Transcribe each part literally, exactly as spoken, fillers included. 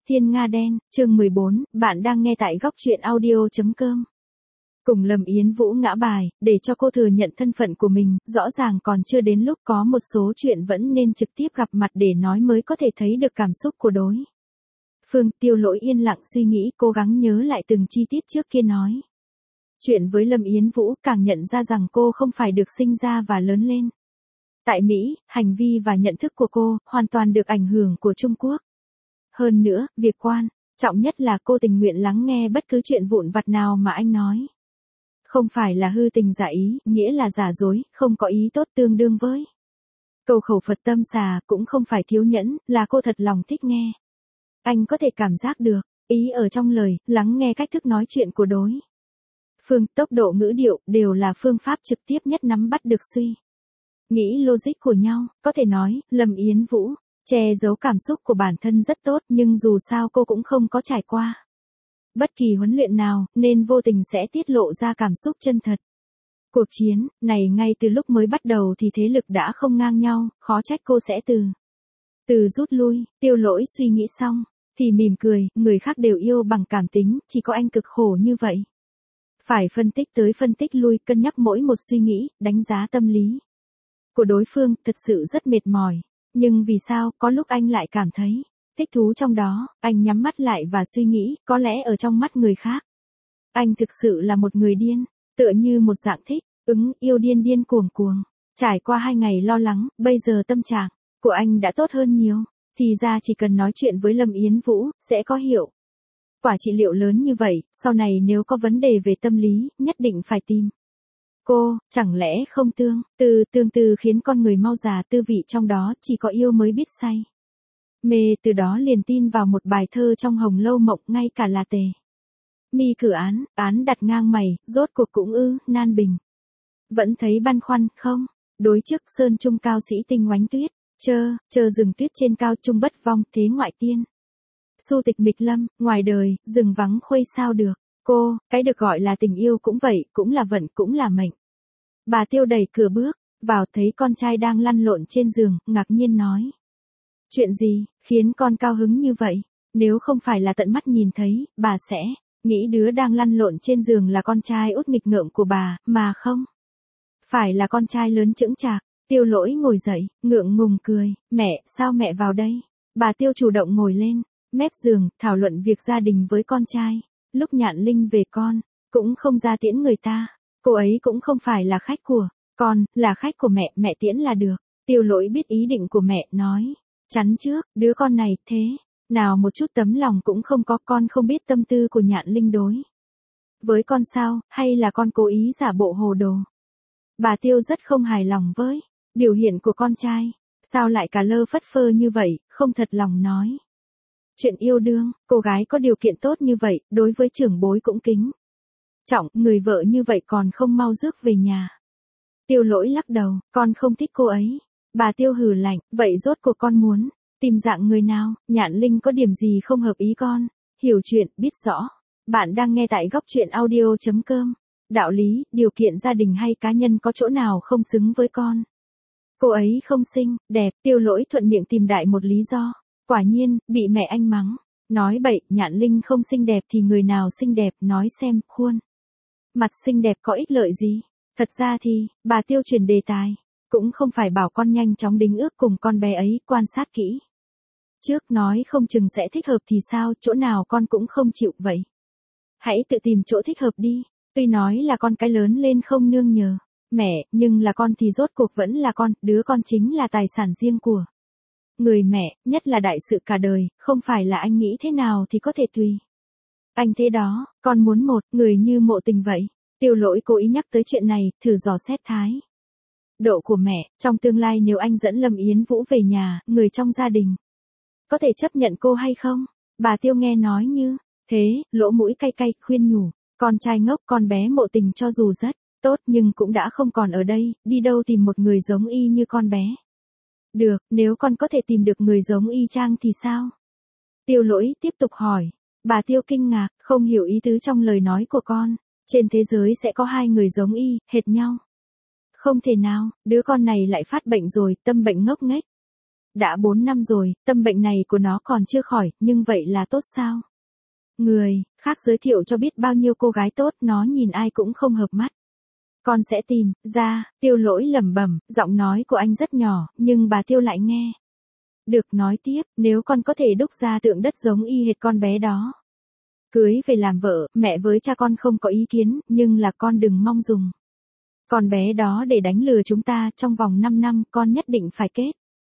Thiên Nga Đen, chương mười bốn, bạn đang nghe tại góc truyện audio chấm com. Cùng Lâm Yến Vũ ngã bài, để cho cô thừa nhận thân phận của mình, rõ ràng còn chưa đến lúc có một số chuyện vẫn nên trực tiếp gặp mặt để nói mới có thể thấy được cảm xúc của đối phương. Tiêu Lỗi yên lặng suy nghĩ, cố gắng nhớ lại từng chi tiết trước kia nói chuyện với Lâm Yến Vũ, càng nhận ra rằng cô không phải được sinh ra và lớn lên tại Mỹ, hành vi và nhận thức của cô hoàn toàn được ảnh hưởng của Trung Quốc. Hơn nữa, việc quan trọng nhất là cô tình nguyện lắng nghe bất cứ chuyện vụn vặt nào mà anh nói. Không phải là hư tình giả ý, nghĩa là giả dối, không có ý tốt tương đương với cầu khẩu Phật tâm xà, cũng không phải thiếu nhẫn, là cô thật lòng thích nghe. Anh có thể cảm giác được ý ở trong lời, lắng nghe cách thức nói chuyện của đối phương, tốc độ ngữ điệu, đều là phương pháp trực tiếp nhất nắm bắt được suy nghĩ logic của nhau. Có thể nói, Lâm Yến Vũ che giấu cảm xúc của bản thân rất tốt, nhưng dù sao cô cũng không có trải qua bất kỳ huấn luyện nào, nên vô tình sẽ tiết lộ ra cảm xúc chân thật. Cuộc chiến này ngay từ lúc mới bắt đầu thì thế lực đã không ngang nhau, khó trách cô sẽ từ từ rút lui. Tiêu Lỗi suy nghĩ xong thì mỉm cười, người khác đều yêu bằng cảm tính, chỉ có anh cực khổ như vậy. Phải phân tích tới phân tích lui, cân nhắc mỗi một suy nghĩ, đánh giá tâm lý của đối phương, thật sự rất mệt mỏi. Nhưng vì sao, có lúc anh lại cảm thấy thích thú trong đó. Anh nhắm mắt lại và suy nghĩ, có lẽ ở trong mắt người khác, anh thực sự là một người điên, tựa như một dạng thích, ứng, yêu điên điên cuồng cuồng. Trải qua hai ngày lo lắng, bây giờ tâm trạng của anh đã tốt hơn nhiều. Thì ra chỉ cần nói chuyện với Lâm Yến Vũ, sẽ có hiệu quả trị liệu lớn như vậy. Sau này nếu có vấn đề về tâm lý, nhất định phải tìm cô. Chẳng lẽ không tương từ tương từ khiến con người mau già, tư vị trong đó chỉ có yêu mới biết say mê. Từ đó liền tin vào một bài thơ trong Hồng Lâu Mộng, ngay cả là tề mi cử án, án đặt ngang mày, rốt cuộc cũng ư, nan bình. Vẫn thấy băn khoăn, không? Đối trước sơn trung cao sĩ tinh oánh tuyết, chơ, chờ rừng tuyết trên cao trung bất vong, thế ngoại tiên. Xu tịch mịch lâm, ngoài đời, rừng vắng khuây sao được. Cô, cái được gọi là tình yêu cũng vậy, cũng là vận, cũng là mệnh. Bà Tiêu đẩy cửa bước vào, thấy con trai đang lăn lộn trên giường, ngạc nhiên nói. Chuyện gì, khiến con cao hứng như vậy? Nếu không phải là tận mắt nhìn thấy, bà sẽ nghĩ đứa đang lăn lộn trên giường là con trai út nghịch ngợm của bà, mà không phải là con trai lớn chững chạc. Tiêu Lỗi ngồi dậy, ngượng ngùng cười. Mẹ, sao mẹ vào đây? Bà Tiêu chủ động ngồi lên mép giường, thảo luận việc gia đình với con trai. Lúc Nhạn Linh về con cũng không ra tiễn người ta. Cô ấy cũng không phải là khách của con, là khách của mẹ, mẹ tiễn là được. Tiêu Lỗi biết ý định của mẹ, nói. Chắn trước, đứa con này, thế nào một chút tấm lòng cũng không có. Con không biết tâm tư của Nhạn Linh đối với con sao, hay là con cố ý giả bộ hồ đồ? Bà Tiêu rất không hài lòng với biểu hiện của con trai. Sao lại cả lơ phất phơ như vậy, không thật lòng nói chuyện yêu đương. Cô gái có điều kiện tốt như vậy, đối với trưởng bối cũng kính trọng, người vợ như vậy còn không mau rước về nhà. Tiêu Lỗi lắc đầu, con không thích cô ấy. Bà Tiêu hừ lạnh, vậy rốt cuộc con muốn tìm dạng người nào? Nhạn Linh có điểm gì không hợp ý con? Hiểu chuyện, biết rõ. Bạn đang nghe tại góc truyện audio chấm com. Đạo lý, điều kiện gia đình hay cá nhân có chỗ nào không xứng với con? Cô ấy không xinh, đẹp. Tiêu Lỗi thuận miệng tìm đại một lý do. Quả nhiên, bị mẹ anh mắng. Nói bậy, Nhạn Linh không xinh đẹp thì người nào xinh đẹp, nói xem, khuôn mặt xinh đẹp có ích lợi gì? Thật ra thì, bà Tiêu chuyển đề tài. Cũng không phải bảo con nhanh chóng đính ước cùng con bé ấy, quan sát kỹ trước, nói không chừng sẽ thích hợp thì sao, chỗ nào con cũng không chịu vậy. Hãy tự tìm chỗ thích hợp đi. Tuy nói là con cái lớn lên không nương nhờ mẹ, nhưng là con thì rốt cuộc vẫn là con, đứa con chính là tài sản riêng của người mẹ, nhất là đại sự cả đời, không phải là anh nghĩ thế nào thì có thể tùy anh thế đó. Con muốn một người như Mộ Tình vậy. Tiêu Lỗi cố ý nhắc tới chuyện này, thử dò xét thái độ của mẹ. Trong tương lai nếu anh dẫn Lâm Yến Vũ về nhà, người trong gia đình có thể chấp nhận cô hay không? Bà Tiêu nghe nói như thế, lỗ mũi cay cay, khuyên nhủ. Con trai ngốc, con bé Mộ Tình cho dù rất tốt nhưng cũng đã không còn ở đây, đi đâu tìm một người giống y như con bé? Được, nếu con có thể tìm được người giống y chang thì sao? Tiêu Lỗi tiếp tục hỏi. Bà Tiêu kinh ngạc, không hiểu ý tứ trong lời nói của con. Trên thế giới sẽ có hai người giống y, hệt nhau? Không thể nào, đứa con này lại phát bệnh rồi, tâm bệnh ngốc nghếch. đã bốn năm rồi, tâm bệnh này của nó còn chưa khỏi, nhưng vậy là tốt sao? Người khác giới thiệu cho biết bao nhiêu cô gái tốt, nó nhìn ai cũng không hợp mắt. Con sẽ tìm ra, Tiêu Lỗi lẩm bẩm, giọng nói của anh rất nhỏ, nhưng bà Tiêu lại nghe. Được, nói tiếp, nếu con có thể đúc ra tượng đất giống y hệt con bé đó. Cưới về làm vợ, mẹ với cha con không có ý kiến, nhưng là con đừng mong dùng. Con bé đó để đánh lừa chúng ta, trong vòng năm năm, con nhất định phải kết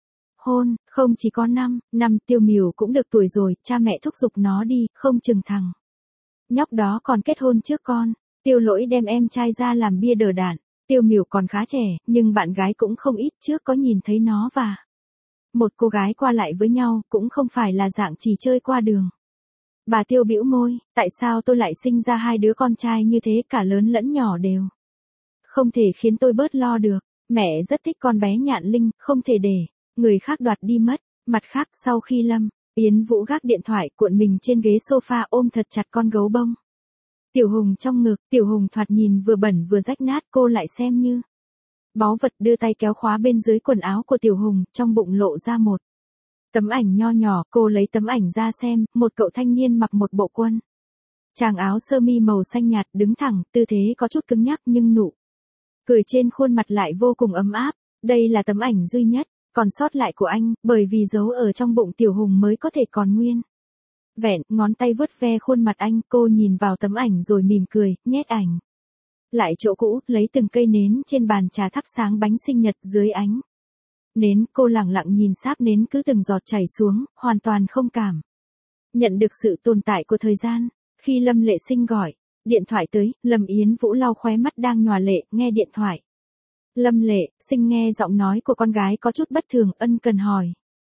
hôn, không chỉ có năm, năm Tiêu Miểu cũng được tuổi rồi, cha mẹ thúc giục nó đi, không chừng thằng nhóc đó còn kết hôn trước con. Tiêu Lỗi đem em trai ra làm bia đỡ đạn. Tiêu Miểu còn khá trẻ, nhưng bạn gái cũng không ít, trước có nhìn thấy nó và một cô gái qua lại với nhau, cũng không phải là dạng chỉ chơi qua đường. Bà Tiêu bĩu môi, tại sao tôi lại sinh ra hai đứa con trai như thế, cả lớn lẫn nhỏ đều không thể khiến tôi bớt lo được. Mẹ rất thích con bé Nhạn Linh, không thể để người khác đoạt đi mất. Mặt khác, sau khi Lâm Yến Vũ gác điện thoại, cuộn mình trên ghế sofa ôm thật chặt con gấu bông Tiểu Hùng trong ngực. Tiểu Hùng thoạt nhìn vừa bẩn vừa rách nát, cô lại xem như báu vật, đưa tay kéo khóa bên dưới quần áo của Tiểu Hùng, trong bụng lộ ra một tấm ảnh nho nhỏ. Cô lấy tấm ảnh ra xem, một cậu thanh niên mặc một bộ quân tràng áo sơ mi màu xanh nhạt, đứng thẳng, tư thế có chút cứng nhắc nhưng nụ cười trên khuôn mặt lại vô cùng ấm áp. Đây là tấm ảnh duy nhất còn sót lại của anh, bởi vì giấu ở trong bụng Tiểu Hùng mới có thể còn nguyên vẹn. Ngón tay vuốt ve khuôn mặt anh, cô nhìn vào tấm ảnh rồi mỉm cười, nhét ảnh lại chỗ cũ, lấy từng cây nến trên bàn trà thắp sáng bánh sinh nhật dưới ánh nến. Cô lặng lặng nhìn sáp nến cứ từng giọt chảy xuống, hoàn toàn không cảm nhận được sự tồn tại của thời gian. Khi Lâm Lệ Sinh gọi điện thoại tới, Lâm Yến Vũ lau khóe mắt đang nhòa lệ, nghe điện thoại. Lâm Lệ Sinh nghe giọng nói của con gái có chút bất thường, ân cần hỏi.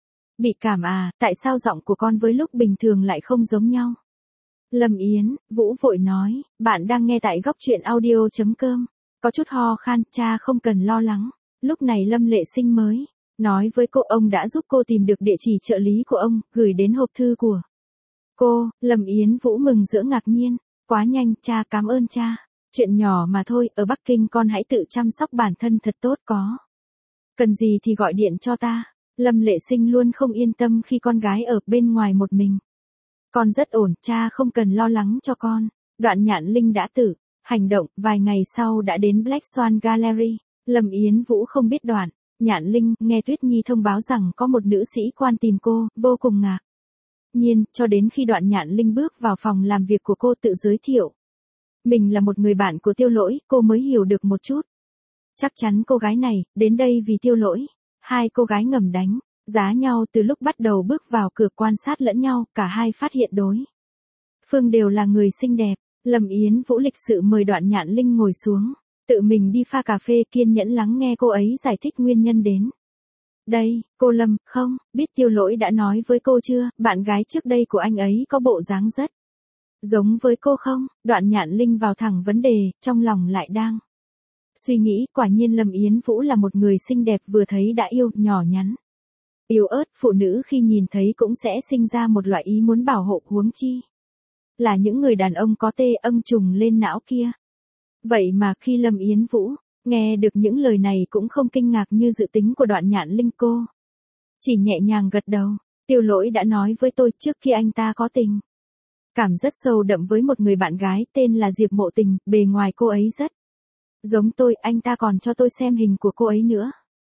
Bị cảm à, tại sao giọng của con với lúc bình thường lại không giống nhau? Lâm Yến Vũ vội nói, bạn đang nghe tại góc truyện audio chấm com. Có chút ho khan, cha không cần lo lắng. Lúc này Lâm Lệ Sinh mới nói với cô, ông đã giúp cô tìm được địa chỉ trợ lý của ông, gửi đến hộp thư của cô. Lâm Yến Vũ mừng rỡ ngạc nhiên. Quá nhanh, cha, cảm ơn cha. Chuyện nhỏ mà thôi, ở Bắc Kinh con hãy tự chăm sóc bản thân thật tốt, có cần gì thì gọi điện cho ta. Lâm Lệ Sinh luôn không yên tâm khi con gái ở bên ngoài một mình. Con rất ổn, cha không cần lo lắng cho con. Đoạn Nhạn Linh đã tự hành động, vài ngày sau đã đến Black Swan Gallery. Lâm Yến Vũ không biết Đoạn Nhạn Linh nghe Tuyết Nhi thông báo rằng có một nữ sĩ quan tìm cô, vô cùng ngạc nhiên, cho đến khi Đoạn Nhạn Linh bước vào phòng làm việc của cô, tự giới thiệu mình là một người bạn của Tiêu Lỗi, cô mới hiểu được một chút. Chắc chắn cô gái này đến đây vì Tiêu Lỗi. Hai cô gái ngầm đánh giá nhau từ lúc bắt đầu bước vào cửa, quan sát lẫn nhau, cả hai phát hiện đối phương đều là người xinh đẹp. Lâm Yến Vũ lịch sự mời Đoạn Nhạn Linh ngồi xuống, tự mình đi pha cà phê, kiên nhẫn lắng nghe cô ấy giải thích nguyên nhân đến đây. Cô Lâm, không biết Tiêu Lỗi đã nói với cô chưa, bạn gái trước đây của anh ấy có bộ dáng rất giống với cô không? Đoạn Nhạn Linh vào thẳng vấn đề, trong lòng lại đang suy nghĩ, quả nhiên Lâm Yến Vũ là một người xinh đẹp, vừa thấy đã yêu, nhỏ nhắn, yếu ớt, phụ nữ khi nhìn thấy cũng sẽ sinh ra một loại ý muốn bảo hộ, huống chi là những người đàn ông có tê âng trùng lên não kia. Vậy mà khi Lâm Yến Vũ nghe được những lời này cũng không kinh ngạc như dự tính của Đoạn Nhạn Linh, cô chỉ nhẹ nhàng gật đầu. Tiêu Lỗi đã nói với tôi trước khi anh ta có tình cảm rất sâu đậm với một người bạn gái tên là Diệp Mộ Tình, bề ngoài cô ấy rất giống tôi, anh ta còn cho tôi xem hình của cô ấy nữa.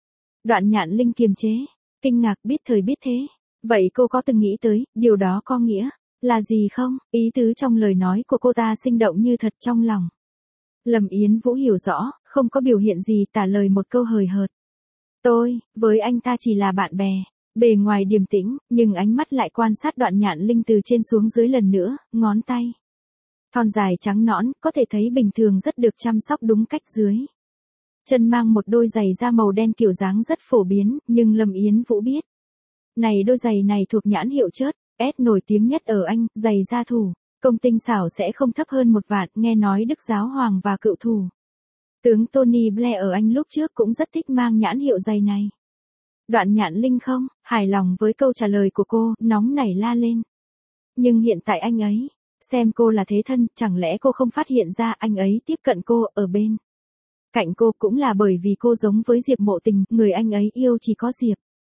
Đoạn Nhạn Linh kiềm chế, kinh ngạc, biết thời biết thế. Vậy cô có từng nghĩ tới, điều đó có nghĩa là gì không? Ý tứ trong lời nói của cô ta sinh động như thật trong lòng. Lâm Yến Vũ hiểu rõ, không có biểu hiện gì, tả lời một câu hời hợt. Tôi, với anh ta chỉ là bạn bè. Bề ngoài điềm tĩnh, nhưng ánh mắt lại quan sát Đoạn Nhạn Linh từ trên xuống dưới lần nữa, ngón tay thon dài trắng nõn, có thể thấy bình thường rất được chăm sóc đúng cách. Dưới chân mang một đôi giày da màu đen kiểu dáng rất phổ biến, nhưng Lâm Yến Vũ biết này, đôi giày này thuộc nhãn hiệu Chớt S nổi tiếng nhất ở Anh, giày da thủ công tinh xảo sẽ không thấp hơn một vạn. Nghe nói Đức Giáo Hoàng và cựu thủ tướng Tony Blair ở Anh lúc trước cũng rất thích mang nhãn hiệu giày này. Đoạn Nhạn Linh không hài lòng với câu trả lời của cô, nóng nảy la lên. Nhưng hiện tại anh ấy xem cô là thế thân, chẳng lẽ cô không phát hiện ra anh ấy tiếp cận cô, ở bên cạnh cô cũng là bởi vì cô giống với Diệp Mộ Tình, người anh ấy yêu chỉ có Diệp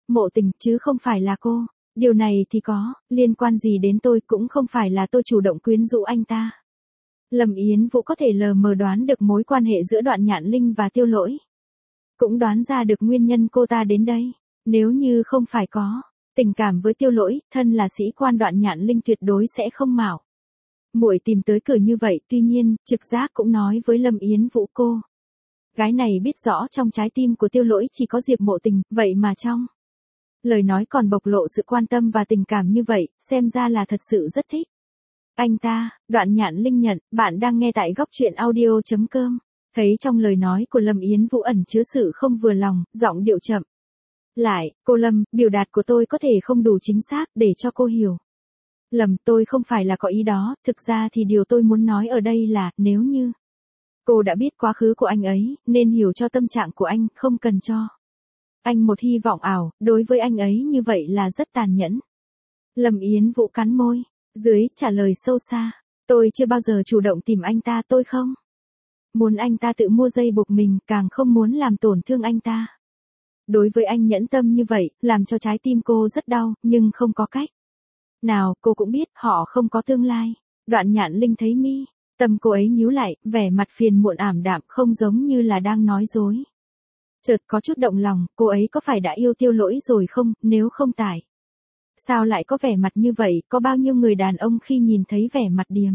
Mộ Tình, chứ không phải là cô. Điều này thì có, liên quan gì đến tôi, cũng không phải là tôi chủ động quyến rũ anh ta. Lâm Yến Vũ có thể lờ mờ đoán được mối quan hệ giữa Đoạn Nhạn Linh và Tiêu Lỗi. Cũng đoán ra được nguyên nhân cô ta đến đây. Nếu như không phải có tình cảm với Tiêu Lỗi, thân là sĩ quan Đoạn Nhạn Linh tuyệt đối sẽ không mạo muội tìm tới cửa như vậy. Tuy nhiên, trực giác cũng nói với Lâm Yến Vũ cô gái này biết rõ trong trái tim của Tiêu Lỗi chỉ có Diệp Mộ Tình, vậy mà trong lời nói còn bộc lộ sự quan tâm và tình cảm như vậy, xem ra là thật sự rất thích anh ta. Đoạn Nhạn Linh nhận, bạn đang nghe tại góc truyện audio chấm com. Thấy trong lời nói của Lâm Yến Vũ ẩn chứa sự không vừa lòng, giọng điệu chậm lại, cô Lâm, biểu đạt của tôi có thể không đủ chính xác để cho cô hiểu lầm, tôi không phải là có ý đó, thực ra thì điều tôi muốn nói ở đây là, nếu như cô đã biết quá khứ của anh ấy, nên hiểu cho tâm trạng của anh, không cần cho anh một hy vọng ảo, đối với anh ấy như vậy là rất tàn nhẫn. Lâm Yến Vũ cắn môi, dưới trả lời sâu xa, tôi chưa bao giờ chủ động tìm anh ta, tôi không muốn anh ta tự mua dây buộc mình, càng không muốn làm tổn thương anh ta. Đối với anh nhẫn tâm như vậy, làm cho trái tim cô rất đau, nhưng không có cách nào, cô cũng biết họ không có tương lai. Đoạn Nhạn Linh thấy mi tâm cô ấy nhíu lại, vẻ mặt phiền muộn ảm đạm, không giống như là đang nói dối. Chợt có chút động lòng, cô ấy có phải đã yêu Tiêu Lỗi rồi không, nếu không tại sao lại có vẻ mặt như vậy, có bao nhiêu người đàn ông khi nhìn thấy vẻ mặt điềm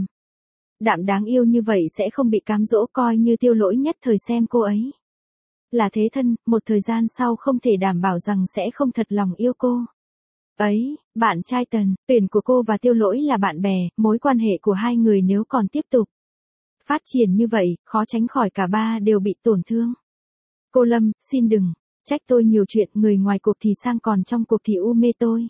đạm đáng yêu như vậy sẽ không bị cám dỗ, coi như Tiêu Lỗi nhất thời xem cô ấy là thế thân, một thời gian sau không thể đảm bảo rằng sẽ không thật lòng yêu cô ấy. Bạn trai Tần, tuyển của cô và Tiêu Lỗi là bạn bè, mối quan hệ của hai người nếu còn tiếp tục phát triển như vậy, khó tránh khỏi cả ba đều bị tổn thương. Cô Lâm, xin đừng trách tôi nhiều chuyện, người ngoài cuộc thì sang còn trong cuộc thì u mê tôi.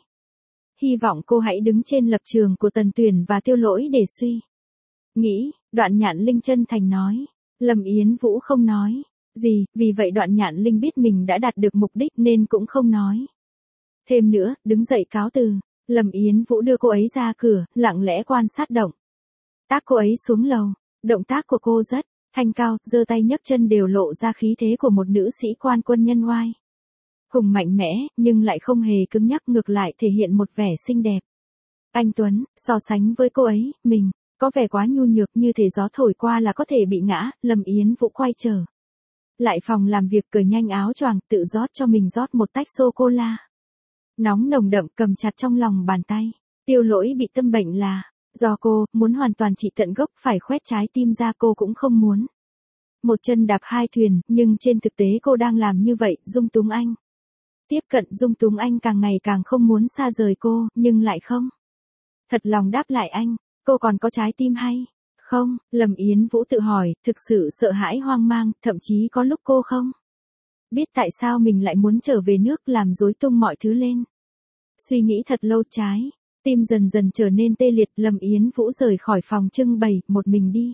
Hy vọng cô hãy đứng trên lập trường của Tần Tuyển và Tiêu Lỗi để suy nghĩ. Đoạn Nhạn Linh chân thành nói. Lâm Yến Vũ không nói gì, vì vậy Đoạn Nhạn Linh biết mình đã đạt được mục đích nên cũng không nói thêm nữa, đứng dậy cáo từ. Lâm Yến Vũ đưa cô ấy ra cửa, lặng lẽ quan sát động tác cô ấy xuống lầu. Động tác của cô rất thanh cao, giơ tay nhấc chân đều lộ ra khí thế của một nữ sĩ quan quân nhân oai hùng mạnh mẽ, nhưng lại không hề cứng nhắc, ngược lại thể hiện một vẻ xinh đẹp anh tuấn. So sánh với cô ấy, mình có vẻ quá nhu nhược, như thể gió thổi qua là có thể bị ngã. Lâm Yến Vũ quay trở lại phòng làm việc, cởi nhanh áo choàng, tự rót cho mình rót một tách sô cô la nóng nồng đậm, cầm chặt trong lòng bàn tay. Tiêu Lỗi bị tâm bệnh là do cô, muốn hoàn toàn trị tận gốc, phải khoét trái tim ra, cô cũng không muốn một chân đạp hai thuyền, nhưng trên thực tế cô đang làm như vậy. Dung Túng Anh tiếp cận, Dung Túng Anh càng ngày càng không muốn xa rời cô, nhưng lại không thật lòng đáp lại anh. Cô còn có trái tim hay không? Lâm Yến Vũ tự hỏi, thực sự sợ hãi hoang mang, thậm chí có lúc cô không biết tại sao mình lại muốn trở về nước, làm rối tung mọi thứ lên. Suy nghĩ thật lâu, trái tim dần dần trở nên tê liệt. Lâm Yến Vũ rời khỏi phòng trưng bày, một mình đi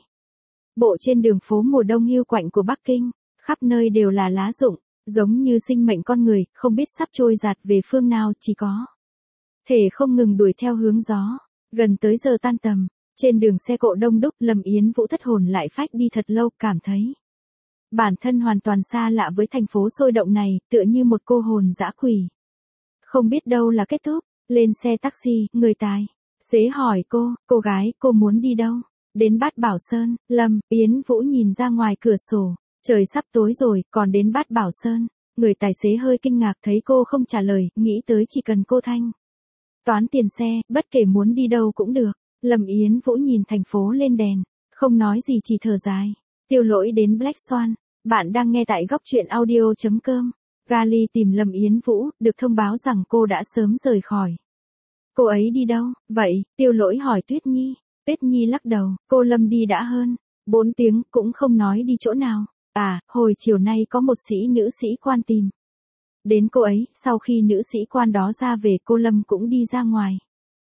bộ trên đường phố mùa đông hiu quạnh của Bắc Kinh. Khắp nơi đều là lá rụng, giống như sinh mệnh con người, không biết sắp trôi dạt về phương nào, chỉ có thể không ngừng đuổi theo hướng gió. Gần tới giờ tan tầm, trên đường xe cộ đông đúc, Lâm Yến Vũ thất hồn lại phách đi thật lâu, cảm thấy bản thân hoàn toàn xa lạ với thành phố sôi động này, tựa như một cô hồn dã quỷ. Không biết đâu là kết thúc. Lên xe taxi, người tài xế hỏi cô, cô gái, cô muốn đi đâu? Đến Bát Bảo Sơn. Lâm Yến Vũ nhìn ra ngoài cửa sổ, trời sắp tối rồi, còn đến Bát Bảo Sơn. Người tài xế hơi kinh ngạc thấy cô không trả lời, nghĩ tới chỉ cần cô thanh toán tiền xe, bất kể muốn đi đâu cũng được. Lâm Yến Vũ nhìn thành phố lên đèn, không nói gì, chỉ thở dài. Tiêu Lỗi đến Black Swan. Bạn đang nghe tại góc truyện audio chấm com. Gali tìm Lâm Yến Vũ, được thông báo rằng cô đã sớm rời khỏi. Cô ấy đi đâu vậy? Tiêu Lỗi hỏi Tuyết Nhi. Tuyết Nhi lắc đầu, cô Lâm đi đã hơn bốn tiếng, cũng không nói đi chỗ nào. À, hồi chiều nay có một sĩ nữ sĩ quan tìm đến cô ấy, sau khi nữ sĩ quan đó ra về, cô Lâm cũng đi ra ngoài.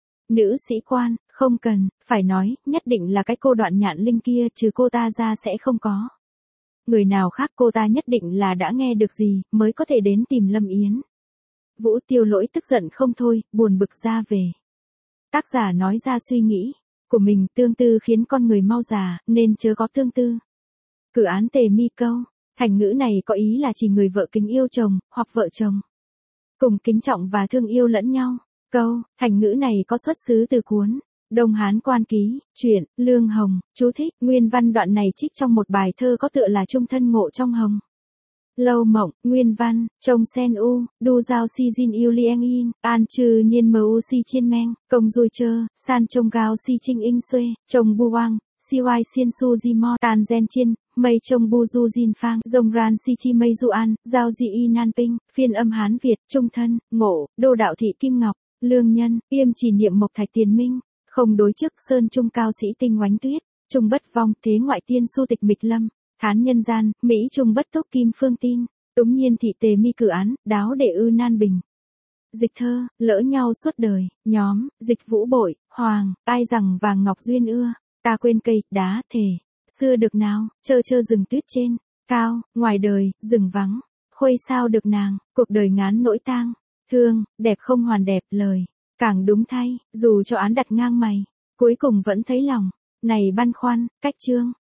Nữ sĩ quan, không cần phải nói, nhất định là cái cô Đoạn Nhạn Linh kia, trừ cô ta ra sẽ không có người nào khác. Cô ta nhất định là đã nghe được gì, mới có thể đến tìm Lâm Yến Vũ. Tiêu Lỗi tức giận không thôi, buồn bực ra về. Tác giả nói ra suy nghĩ của mình, tương tư khiến con người mau già, nên chớ có tương tư. Cử án tề mi câu, thành ngữ này có ý là chỉ người vợ kính yêu chồng, hoặc vợ chồng cùng kính trọng và thương yêu lẫn nhau. Câu, thành ngữ này có xuất xứ từ cuốn Đông Hán Quan Ký, truyện, Lương Hồng, chú thích, nguyên văn đoạn này trích trong một bài thơ có tựa là Trung thân ngộ trong hồng. Lâu mộng, nguyên văn, trông sen u, đu giao si jin yêu lieng in, an trừ nhiên mờ u si chiên meng, công dùi chơ, san trông gao si trinh inh xuê, trông bu wang, si wai xiên su di mo, tan gen chiên, mây trông bu du jin phang, dông ran si chi mây du an, giao di y nan ping, phiên âm Hán Việt, trung thân, ngộ, đô đạo thị Kim Ngọc, lương nhân, yêm chỉ niệm mộc thạch tiền minh, không đối chức sơn trung cao sĩ tinh oánh tuyết, trung bất vong thế ngoại tiên su tịch mịch lâm. Thán nhân gian, Mỹ trung bất túc kim phương tin, túng nhiên thị tề mi cử án, đáo đệ ư nan bình. Dịch thơ, lỡ nhau suốt đời, nhóm, dịch vũ bội, hoàng, ai rằng vàng ngọc duyên ưa, ta quên cây, đá, thề, xưa được nào, chơ chơ rừng tuyết trên, cao, ngoài đời, rừng vắng, khuây sao được nàng, cuộc đời ngán nỗi tang, thương, đẹp không hoàn đẹp, lời, càng đúng thay, dù cho án đặt ngang mày, cuối cùng vẫn thấy lòng, này băn khoăn, cách chương.